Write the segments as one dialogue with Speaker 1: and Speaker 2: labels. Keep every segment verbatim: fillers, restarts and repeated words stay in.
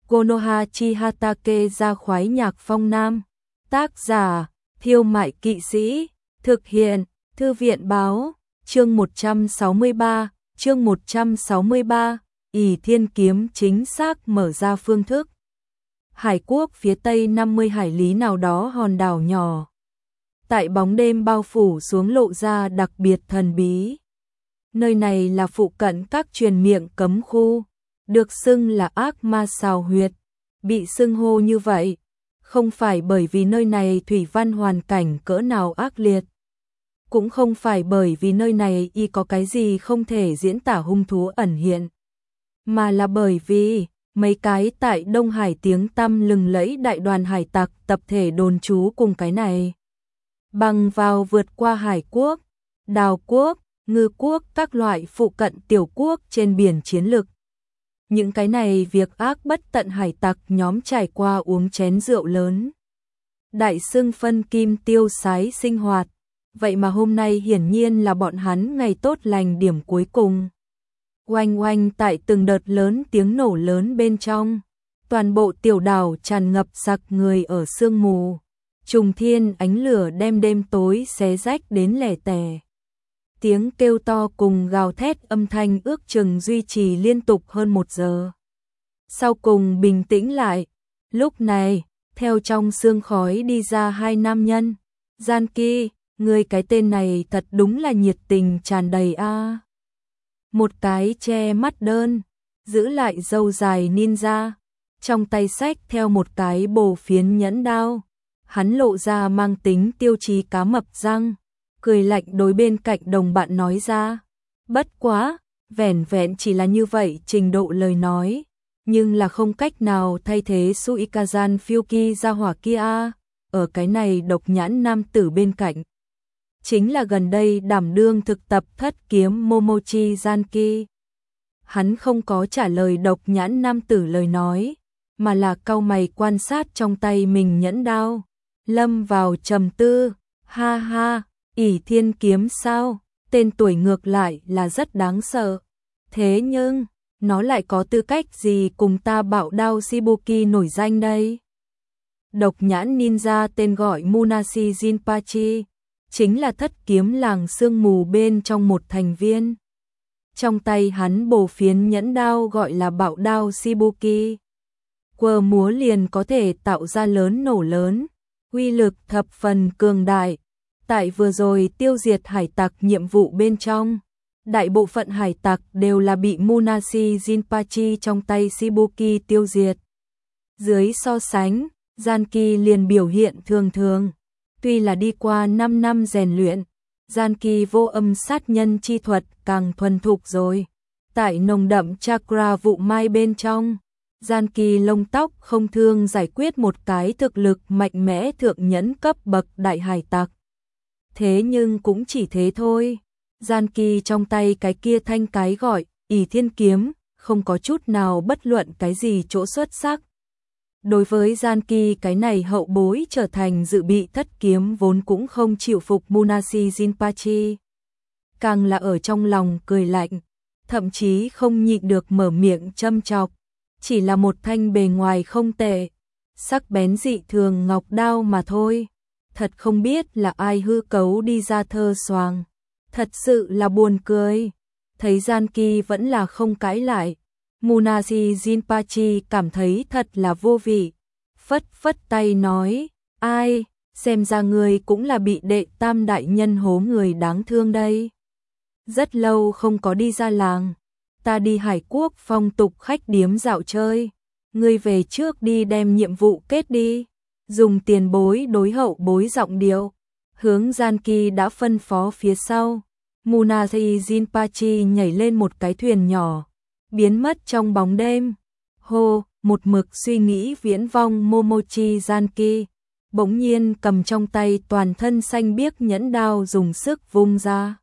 Speaker 1: Konoha Chihatake ra khoái nhạc phong nam. Tác giả, Thiêu Mại Kỵ Sĩ. Thực hiện, Thư viện Báo. Chương một trăm sáu mươi ba, chương một trăm sáu mươi ba, ỷ thiên kiếm chính xác mở ra phương thức. Hải quốc phía tây năm mươi hải lý nào đó hòn đảo nhỏ. Tại bóng đêm bao phủ xuống lộ ra đặc biệt thần bí. Nơi này là phụ cận các truyền miệng cấm khu, được xưng là ác ma xào huyệt. Bị xưng hô như vậy, không phải bởi vì nơi này thủy văn hoàn cảnh cỡ nào ác liệt. Cũng không phải bởi vì nơi này y có cái gì không thể diễn tả hung thú ẩn hiện. Mà là bởi vì, mấy cái tại Đông Hải tiếng tăm lừng lẫy đại đoàn hải tặc tập thể đồn trú cùng cái này. Bằng vào vượt qua hải quốc, đào quốc, ngư quốc các loại phụ cận tiểu quốc trên biển chiến lực. Những cái này việc ác bất tận hải tặc nhóm trải qua uống chén rượu lớn. Đại xưng phân kim tiêu sái sinh hoạt. Vậy mà hôm nay hiển nhiên là bọn hắn ngày tốt lành điểm cuối cùng. Oanh oanh tại từng đợt lớn tiếng nổ lớn bên trong. Toàn bộ tiểu đảo tràn ngập sặc người ở sương mù. Trùng thiên ánh lửa đem đêm tối xé rách đến lẻ tẻ. Tiếng kêu to cùng gào thét âm thanh ước chừng duy trì liên tục hơn một giờ. Sau cùng bình tĩnh lại. Lúc này, theo trong sương khói đi ra hai nam nhân. Gian Ki, người cái tên này thật đúng là nhiệt tình tràn đầy a. À. Một cái che mắt đơn, giữ lại râu dài ninja, trong tay xách theo một cái bồ phiến nhẫn đao. Hắn lộ ra mang tính tiêu chí cá mập răng, cười lạnh đối bên cạnh đồng bạn nói ra. Bất quá, vẻn vẹn chỉ là như vậy trình độ lời nói, nhưng là không cách nào thay thế Suikazan Fyuki ra hỏa kia a. Ở cái này độc nhãn nam tử bên cạnh. Chính là gần đây đảm đương thực tập thất kiếm Momochi Zanki. Hắn không có trả lời độc nhãn nam tử lời nói, mà là cau mày quan sát trong tay mình nhẫn đao. Lâm vào trầm tư, ha ha, ỷ thiên kiếm sao, tên tuổi ngược lại là rất đáng sợ. Thế nhưng, nó lại có tư cách gì cùng ta bạo đao Shibuki nổi danh đây? Độc nhãn ninja tên gọi Munashi Jinpachi, chính là thất kiếm làng sương mù bên trong một thành viên. Trong tay hắn bồ phiến nhẫn đao gọi là bạo đao Shibuki. Quơ múa liền có thể tạo ra lớn nổ lớn, uy lực thập phần cường đại. Tại vừa rồi tiêu diệt hải tặc nhiệm vụ bên trong, đại bộ phận hải tặc đều là bị Munashi Jinpachi trong tay Shibuki tiêu diệt. Dưới so sánh, Zanki liền biểu hiện thường thường. Tuy là đi qua năm năm rèn luyện, Zanki vô âm sát nhân chi thuật càng thuần thục rồi. Tại nồng đậm chakra vụ mai bên trong, Zanki lông tóc không thương giải quyết một cái thực lực mạnh mẽ thượng nhẫn cấp bậc đại hải tặc. Thế nhưng cũng chỉ thế thôi. Zanki trong tay cái kia thanh cái gọi ỷ thiên kiếm, không có chút nào bất luận cái gì chỗ xuất sắc. Đối với Zanki cái này hậu bối trở thành dự bị thất kiếm vốn cũng không chịu phục Munashi Jinpachi. Càng là ở trong lòng cười lạnh, thậm chí không nhịn được mở miệng châm chọc. Chỉ là một thanh bề ngoài không tệ, sắc bén dị thường ngọc đao mà thôi. Thật không biết là ai hư cấu đi ra thơ xoàng. Thật sự là buồn cười. Thấy Zanki vẫn là không cãi lại. Munashi Jinpachi cảm thấy thật là vô vị. Phất phất tay nói, ai, xem ra người cũng là bị đệ tam đại nhân hố người đáng thương đây. Rất lâu không có đi ra làng. Ta đi Hải Quốc phong tục khách điếm dạo chơi. Ngươi về trước đi đem nhiệm vụ kết đi. Dùng tiền bối đối hậu bối giọng điệu. Hướng Zanki đã phân phó phía sau. Munashi Jinpachi nhảy lên một cái thuyền nhỏ, biến mất trong bóng đêm. Hô, một mực suy nghĩ viễn vong Momochi Zanki, bỗng nhiên cầm trong tay toàn thân xanh biếc nhẫn đao dùng sức vung ra.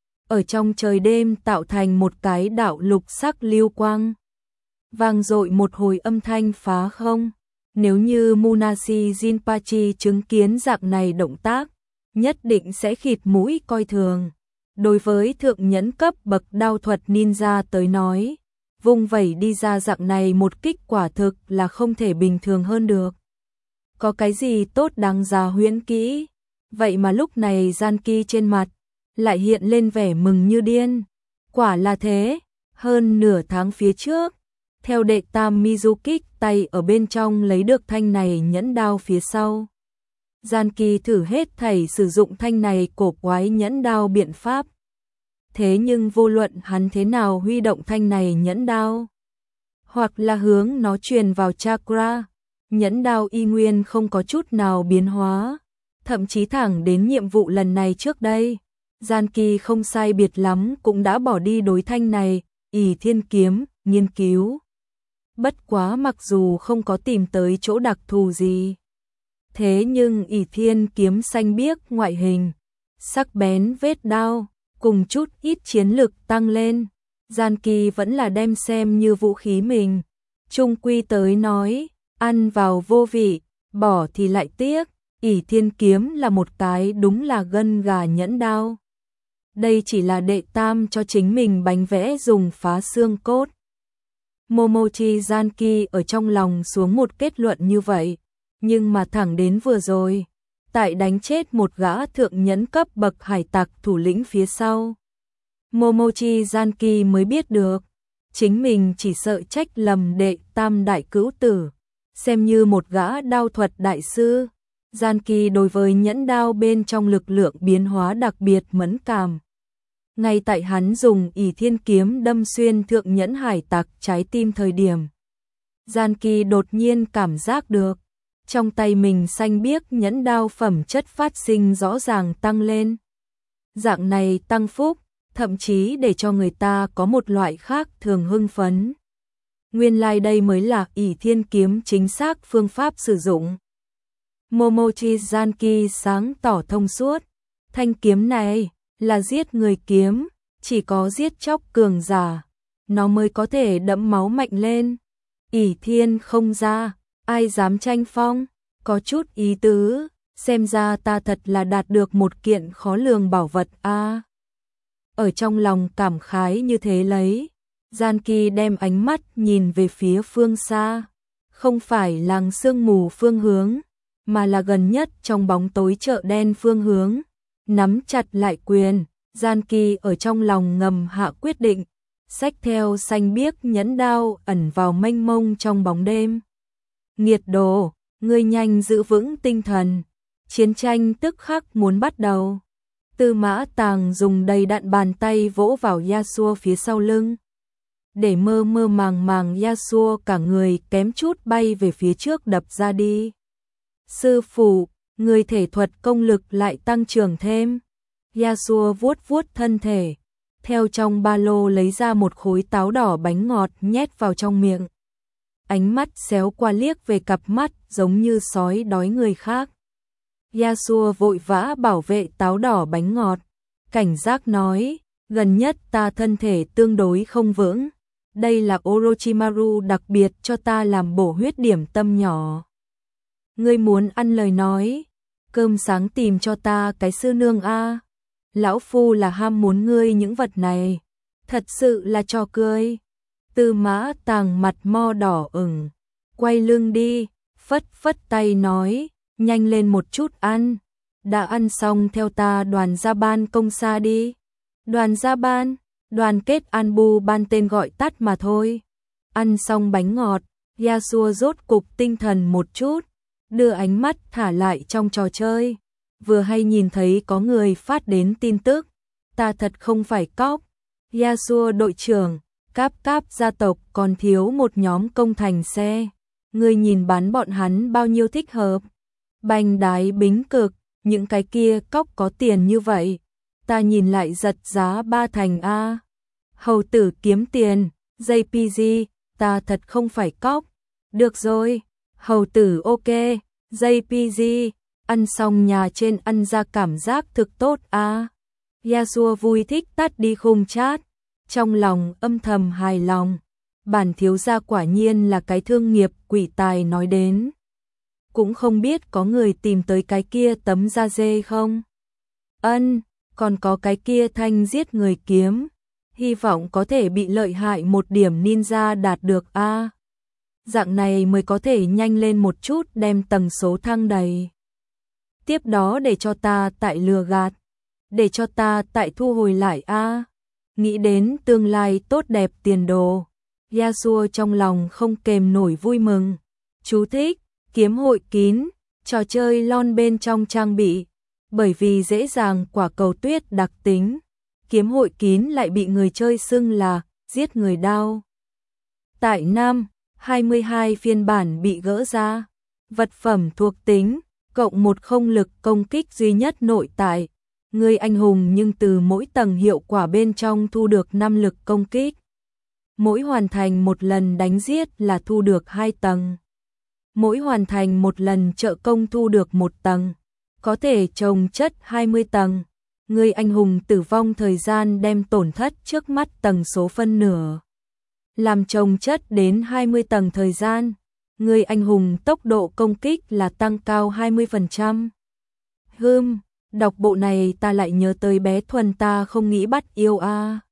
Speaker 1: Ở trong trời đêm tạo thành một cái đạo lục sắc lưu quang. Vang dội một hồi âm thanh phá không. Nếu như Munashi Jinpachi chứng kiến dạng này động tác, nhất định sẽ khịt mũi coi thường. Đối với thượng nhẫn cấp bậc đao thuật ninja tới nói, vung vẩy đi ra dạng này một kích quả thực là không thể bình thường hơn được. Có cái gì tốt đáng giá huyễn kỹ, vậy mà lúc này Gian Ki trên mặt lại hiện lên vẻ mừng như điên. Quả là thế, hơn nửa tháng phía trước, theo đệ tam Mizukik tay ở bên trong lấy được thanh này nhẫn đao phía sau. Gian Ki thử hết thảy sử dụng thanh này cổ quái nhẫn đao biện pháp. Thế nhưng vô luận hắn thế nào huy động thanh này nhẫn đao, hoặc là hướng nó truyền vào chakra, nhẫn đao y nguyên không có chút nào biến hóa. Thậm chí thẳng đến nhiệm vụ lần này trước đây, Gian Ki không sai biệt lắm cũng đã bỏ đi đối thanh này, ỷ thiên kiếm, nghiên cứu. Bất quá mặc dù không có tìm tới chỗ đặc thù gì. Thế nhưng ỷ thiên kiếm xanh biếc ngoại hình, sắc bén vết đao, cùng chút ít chiến lực tăng lên. Gian Ki vẫn là đem xem như vũ khí mình. Trung quy tới nói, ăn vào vô vị, bỏ thì lại tiếc. ỷ thiên kiếm là một cái đúng là gân gà nhẫn đao. Đây chỉ là đệ tam cho chính mình bánh vẽ dùng phá xương cốt. Momochi Gian Ki ở trong lòng xuống một kết luận như vậy, nhưng mà thẳng đến vừa rồi, tại đánh chết một gã thượng nhẫn cấp bậc hải tặc thủ lĩnh phía sau, Momochi Gian Ki mới biết được, chính mình chỉ sợ trách lầm đệ tam đại cữu tử, xem như một gã đao thuật đại sư. Gian Ki đối với nhẫn đao bên trong lực lượng biến hóa đặc biệt mẫn cảm. Ngay tại hắn dùng ỷ thiên kiếm đâm xuyên thượng nhẫn hải tặc trái tim thời điểm, Gian Ki đột nhiên cảm giác được, trong tay mình xanh biếc nhẫn đao phẩm chất phát sinh rõ ràng tăng lên. Dạng này tăng phúc, thậm chí để cho người ta có một loại khác thường hưng phấn. Nguyên lai like đây mới là ỷ thiên kiếm chính xác phương pháp sử dụng. Momochi Gian Ki sáng tỏ thông suốt, thanh kiếm này là giết người kiếm, chỉ có giết chóc cường giả, nó mới có thể đẫm máu mạnh lên. ỷ thiên không ra, ai dám tranh phong, có chút ý tứ, xem ra ta thật là đạt được một kiện khó lường bảo vật a. À, ở trong lòng cảm khái như thế lấy, Gian Ki đem ánh mắt nhìn về phía phương xa, không phải làng sương mù phương hướng, mà là gần nhất trong bóng tối chợ đen phương hướng. Nắm chặt lại quyền, Gian Ki ở trong lòng ngầm hạ quyết định, xách theo xanh biếc nhẫn đao ẩn vào mênh mông trong bóng đêm. Nghiệt đồ, ngươi nhanh giữ vững tinh thần, chiến tranh tức khắc muốn bắt đầu. Tư Mã Tàng dùng đầy đặn bàn tay vỗ vào Yasuo phía sau lưng, để mơ mơ màng màng Yasuo cả người kém chút bay về phía trước đập ra đi. Sư phụ, người thể thuật công lực lại tăng trưởng thêm. Yasuo vuốt vuốt thân thể, theo trong ba lô lấy ra một khối táo đỏ bánh ngọt nhét vào trong miệng. Ánh mắt xéo qua liếc về cặp mắt giống như sói đói người khác. Yasuo vội vã bảo vệ táo đỏ bánh ngọt, cảnh giác nói, gần nhất ta thân thể tương đối không vững. Đây là Orochimaru đặc biệt cho ta làm bổ huyết điểm tâm nhỏ. Ngươi muốn ăn lời nói, cơm sáng tìm cho ta cái sư nương a. Lão phu là ham muốn ngươi những vật này, thật sự là trò cười. Tư Mã Tàng mặt mo đỏ ửng, quay lưng đi, phất phất tay nói, nhanh lên một chút ăn, đã ăn xong theo ta đoàn gia ban công xa đi. Đoàn gia ban, đoàn kết an bu ban tên gọi tắt mà thôi. Ăn xong bánh ngọt, Yasuo rốt cục tinh thần một chút, đưa ánh mắt thả lại trong trò chơi. Vừa hay nhìn thấy có người phát đến tin tức, ta thật không phải cóc. Yasuo đội trưởng, Cáp Cáp gia tộc còn thiếu một nhóm công thành xe. Ngươi nhìn bán bọn hắn bao nhiêu thích hợp. Bành đái bính cực, những cái kia cóc có tiền như vậy. Ta nhìn lại giật giá ba thành A. Hầu tử kiếm tiền, gi pê giê, ta thật không phải cóc. Được rồi, hầu tử ok, gi pê giê, ăn xong nhà trên ăn ra cảm giác thực tốt A. Yasuo vui thích tắt đi khung chat, trong lòng âm thầm hài lòng. Bản thiếu gia quả nhiên là cái thương nghiệp quỷ tài nói đến. Cũng không biết có người tìm tới cái kia tấm da dê không? Ân, còn có cái kia thanh giết người kiếm. hy vọng có thể bị lợi hại một điểm ninja đạt được a. Dạng này mới có thể nhanh lên một chút đem tầng số thăng đầy. Tiếp đó để cho ta tại lừa gạt, để cho ta tại thu hồi lại a. Nghĩ đến tương lai tốt đẹp tiền đồ, Yasuo trong lòng không kềm nổi vui mừng. Chú thích: kiếm hội kín, trò chơi lon bên trong trang bị. Bởi vì dễ dàng quả cầu tuyết đặc tính, kiếm hội kín lại bị người chơi xưng là giết người đao. Tại năm hai mươi hai phiên bản bị gỡ ra, vật phẩm thuộc tính, cộng một không lực công kích duy nhất nội tại. Người anh hùng nhưng từ mỗi tầng hiệu quả bên trong thu được năm lực công kích. Mỗi hoàn thành một lần đánh giết là thu được hai tầng. Mỗi hoàn thành một lần trợ công thu được một tầng. Có thể chồng chất hai mươi tầng. Người anh hùng tử vong thời gian đem tổn thất trước mắt tầng số phân nửa. Làm chồng chất đến hai mươi tầng thời gian. Người anh hùng tốc độ công kích là tăng cao hai mươi phần trăm. Hừm, đọc bộ này ta lại nhớ tới bé Thuần ta không nghĩ bắt yêu a.